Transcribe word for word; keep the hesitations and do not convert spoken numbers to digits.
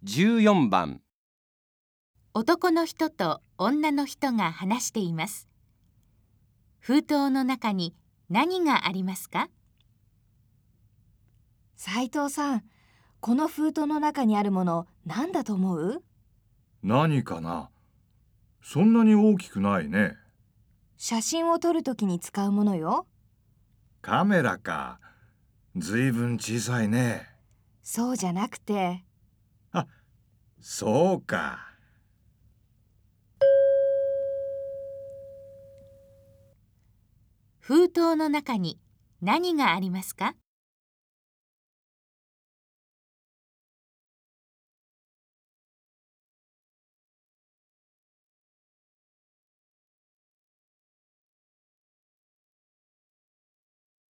じゅうよんばん。 男の人と女の人が話しています。封筒の中に何がありますか？ 斉藤さん、この封筒の中にあるもの、何だと思う？ 何かな？そんなに大きくないね。 写真を撮るときに使うものよ。 カメラか。ずいぶん小さいね。 そうじゃなくて。 あ、そうか。 封筒の中に何がありますか？